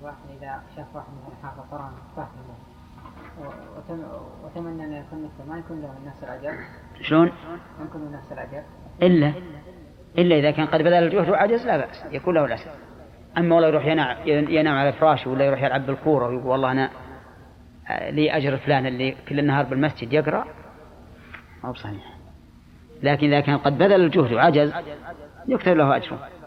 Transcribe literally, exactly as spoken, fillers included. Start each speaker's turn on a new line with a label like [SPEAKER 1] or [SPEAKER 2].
[SPEAKER 1] واحد إذا شاف واحد مثلا حافظ قرآن فهمه وتمنى أن يكون مثله ما يكون له نفس الأجر.
[SPEAKER 2] شلون؟
[SPEAKER 1] ما يكون له نفس الأجر
[SPEAKER 2] إلا إلا إذا كان قد بذل الجهد وعجز لا بأس يكون له الأجر. أما ولا يروح ينام ينام على فراشه ولا يروح يلعب بالكورة ويقول والله أنا لي أجر فلان اللي كل النهار بالمسجد يقرأ ما هو صحيح. لكن إذا كان قد بذل الجهد وعجز يكتب له أجره.